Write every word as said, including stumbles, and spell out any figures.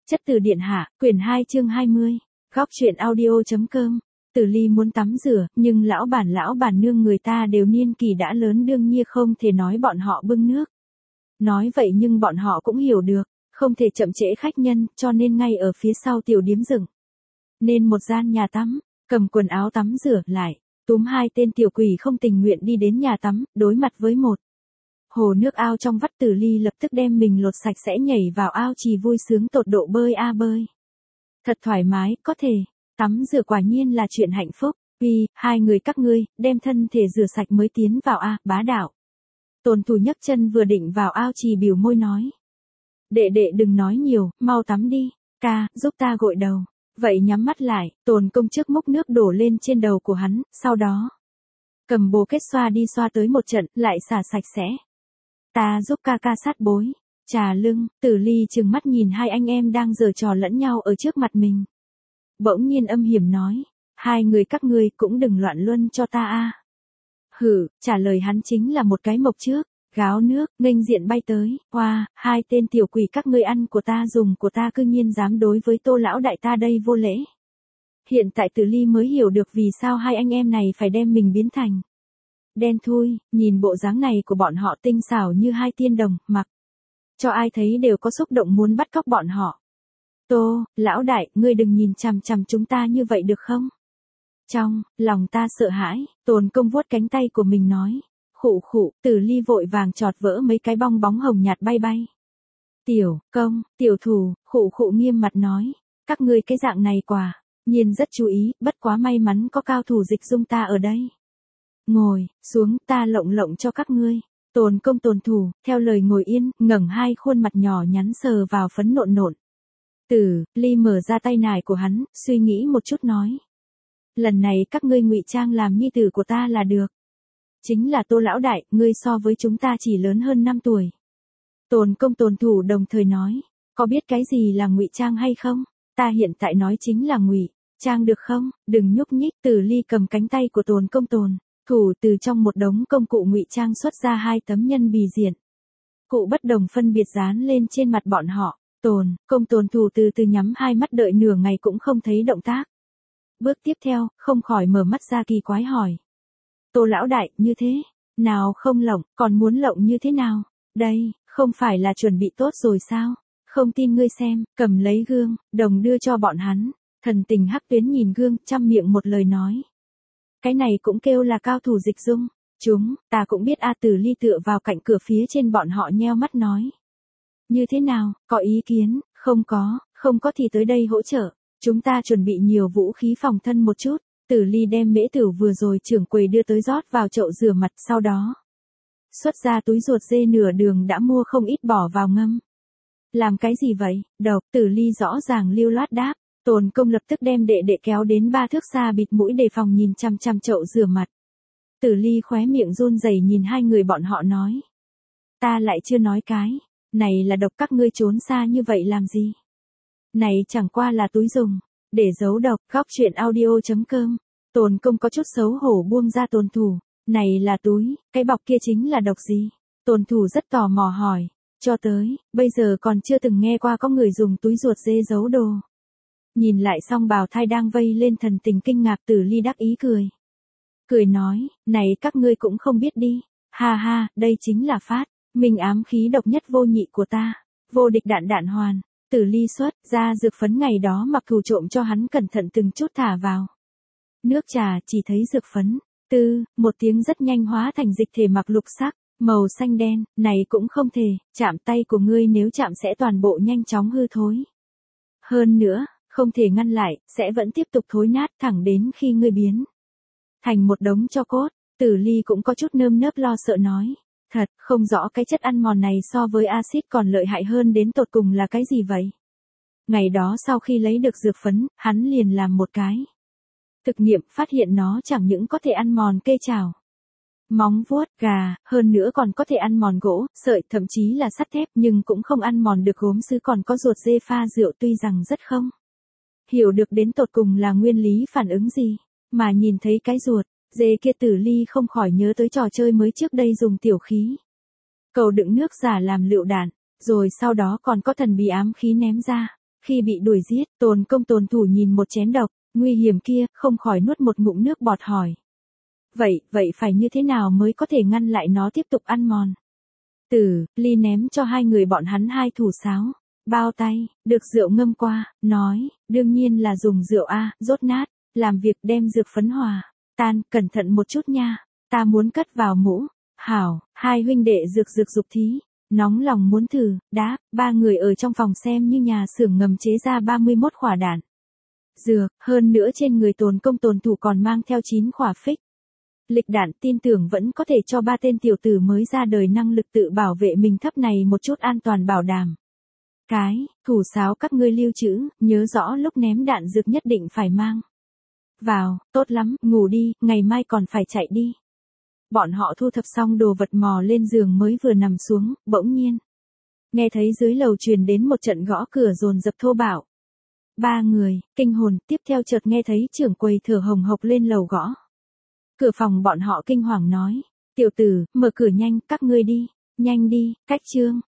Chất từ điện hạ, quyển hai chương hai mươi. Góc truyện audio.com. Tử Ly muốn tắm rửa, nhưng lão bản lão bản nương người ta đều niên kỳ đã lớn, đương nhiên không thể nói bọn họ bưng nước. Nói vậy nhưng bọn họ cũng hiểu được, không thể chậm trễ khách nhân, cho nên ngay ở phía sau tiểu điếm dựng nên một gian nhà tắm, cầm quần áo tắm rửa lại, túm hai tên tiểu quỷ không tình nguyện đi đến nhà tắm, đối mặt với một hồ nước ao trong vắt. Tử Ly lập tức đem mình lột sạch sẽ nhảy vào ao trì vui sướng tột độ, bơi a bơi. Thật thoải mái, có thể tắm rửa quả nhiên là chuyện hạnh phúc. Vì, hai người các ngươi, đem thân thể rửa sạch mới tiến vào a, bá đạo. Tồn Thủ nhấc chân vừa định vào ao trì bỉu môi nói. Đệ đệ đừng nói nhiều, mau tắm đi, ca, giúp ta gội đầu. Vậy nhắm mắt lại, Tồn Công trước múc nước đổ lên trên đầu của hắn, sau đó cầm bồ kết xoa đi xoa tới một trận, lại xả sạch sẽ. Ta giúp ca ca sát bối, trà lưng. Tử Ly trừng mắt nhìn hai anh em đang giở trò lẫn nhau ở trước mặt mình. Bỗng nhiên âm hiểm nói, hai người các ngươi cũng đừng loạn luân cho ta a. Hử, trả lời hắn chính là một cái mộc trước, gáo nước, nghênh diện bay tới. Hoa, hai tên tiểu quỷ các ngươi ăn của ta dùng của ta cư nhiên dám đối với Tô lão đại ta đây vô lễ. Hiện tại Tử Ly mới hiểu được vì sao hai anh em này phải đem mình biến thành đen thui, nhìn bộ dáng này của bọn họ tinh xảo như hai tiên đồng, mặc cho ai thấy đều có xúc động muốn bắt cóc bọn họ. Tô, lão đại, ngươi đừng nhìn chằm chằm chúng ta như vậy được không? Trong lòng ta sợ hãi, Tồn Công vuốt cánh tay của mình nói. Khụ khụ, Tử Ly vội vàng chọt vỡ mấy cái bong bóng hồng nhạt bay bay. Tiểu Công, tiểu Thủ, khụ khụ nghiêm mặt nói, các ngươi cái dạng này quả nhiên rất chú ý, bất quá may mắn có cao thủ Dịch Dung ta ở đây. Ngồi xuống, ta lộng lộng cho các ngươi. Tồn Công Tồn Thủ, theo lời ngồi yên, ngẩng hai khuôn mặt nhỏ nhắn sờ vào phấn nộn nộn. Tử Ly mở ra tay nải của hắn, suy nghĩ một chút nói. Lần này các ngươi ngụy trang làm nhi tử của ta là được. Chính là Tô lão đại, ngươi so với chúng ta chỉ lớn hơn năm tuổi. Tồn Công Tồn Thủ đồng thời nói, có biết cái gì là ngụy trang hay không? Ta hiện tại nói chính là ngụy trang được không? Đừng nhúc nhích. Tử Ly cầm cánh tay của Tồn Công Tồn Thủ từ trong một đống công cụ ngụy trang xuất ra hai tấm nhân bì diện. Cụ bất đồng phân biệt dán lên trên mặt bọn họ. Tồn Công Tồn Thủ từ từ nhắm hai mắt đợi nửa ngày cũng không thấy động tác. Bước tiếp theo, không khỏi mở mắt ra kỳ quái hỏi. Tô lão đại, như thế nào không lộng, còn muốn lộng như thế nào? Đây, không phải là chuẩn bị tốt rồi sao? Không tin ngươi xem, cầm lấy gương, đồng đưa cho bọn hắn. Thần tình Hắc Tuyến nhìn gương, trăm miệng một lời nói. Cái này cũng kêu là cao thủ Dịch Dung. Chúng, ta cũng biết a. Tử Ly tựa vào cạnh cửa phía trên bọn họ nheo mắt nói. Như thế nào, có ý kiến? Không có, không có thì tới đây hỗ trợ. Chúng ta chuẩn bị nhiều vũ khí phòng thân một chút. Tử Ly đem mễ tử vừa rồi trưởng quầy đưa tới rót vào chậu rửa mặt, sau đó xuất ra túi ruột dê nửa đường đã mua không ít bỏ vào ngâm. Làm cái gì vậy? Độc. Tử Ly rõ ràng lưu loát đáp. Tồn Công lập tức đem đệ đệ kéo đến ba thước xa bịt mũi đề phòng nhìn chăm chăm chậu rửa mặt. Tử Ly khóe miệng run rẩy nhìn hai người bọn họ nói. Ta lại chưa nói cái này là độc, các ngươi trốn xa như vậy làm gì? Này chẳng qua là túi dùng để giấu độc. Góc truyện audio.com. Tồn Công có chút xấu hổ buông ra Tồn Thủ. Này là túi, cái bọc kia chính là độc gì? Tồn Thủ rất tò mò hỏi. Cho tới bây giờ còn chưa từng nghe qua có người dùng túi ruột dê giấu đồ. Nhìn lại Song Bào Thai đang vây lên thần tình kinh ngạc. Tử Ly đắc ý cười. Cười nói, này các ngươi cũng không biết đi. Ha ha, đây chính là phát minh ám khí độc nhất vô nhị của ta. Vô địch đạn đạn hoàn. Tử Ly xuất ra dược phấn ngày đó mặc Cửu trộm cho hắn cẩn thận từng chút thả vào nước trà, chỉ thấy dược phấn, tư, một tiếng rất nhanh hóa thành dịch thể mặc lục sắc, màu xanh đen, này cũng không thể, chạm tay của ngươi nếu chạm sẽ toàn bộ nhanh chóng hư thối. Hơn nữa, không thể ngăn lại, sẽ vẫn tiếp tục thối nát thẳng đến khi ngươi biến thành một đống tro cốt. Tử Ly cũng có chút nơm nớp lo sợ nói. Thật, không rõ cái chất ăn mòn này so với axit còn lợi hại hơn đến tột cùng là cái gì vậy? Ngày đó sau khi lấy được dược phấn, hắn liền làm một cái thực nghiệm, phát hiện nó chẳng những có thể ăn mòn cây trào, móng vuốt, gà, hơn nữa còn có thể ăn mòn gỗ, sợi, thậm chí là sắt thép, nhưng cũng không ăn mòn được gốm sứ, còn có ruột dê pha rượu. Tuy rằng rất không hiểu được đến tột cùng là nguyên lý phản ứng gì, mà nhìn thấy cái ruột dê kia, Tử Ly không khỏi nhớ tới trò chơi mới trước đây dùng tiểu khí cầu đựng nước giả làm lựu đạn, rồi sau đó còn có thần bí ám khí ném ra. Khi bị đuổi giết, Tồn Công Tồn Thủ nhìn một chén độc, nguy hiểm kia, không khỏi nuốt một ngụm nước bọt hỏi. Vậy, vậy phải như thế nào mới có thể ngăn lại nó tiếp tục ăn mòn? Tử, Ly ném cho hai người bọn hắn hai thủ sáo, bao tay, được rượu ngâm qua, nói, đương nhiên là dùng rượu A, rốt nát, làm việc đem dược phấn hòa, tan, cẩn thận một chút nha, ta muốn cất vào mũ, hảo, hai huynh đệ dược dược dục thí, nóng lòng muốn thử, đáp, ba người ở trong phòng xem như nhà xưởng ngầm chế ra ba mươi mốt quả đạn. Dược, hơn nữa trên người Tồn Công Tồn Thủ còn mang theo chín quả phích. Lịch đạn tin tưởng vẫn có thể cho ba tên tiểu tử mới ra đời năng lực tự bảo vệ mình thấp này một chút an toàn bảo đảm. Cái, thủ sáo các ngươi lưu trữ, nhớ rõ lúc ném đạn dược nhất định phải mang vào, tốt lắm, ngủ đi, ngày mai còn phải chạy đi. Bọn họ thu thập xong đồ vật mò lên giường mới vừa nằm xuống, bỗng nhiên. Nghe thấy dưới lầu truyền đến một trận gõ cửa dồn dập thô bạo. Ba người, kinh hồn, tiếp theo chợt nghe thấy trưởng quầy thở hồng hộc lên lầu gõ. Cửa phòng bọn họ kinh hoàng nói, tiểu tử, mở cửa nhanh, các ngươi đi, nhanh đi, cách trương,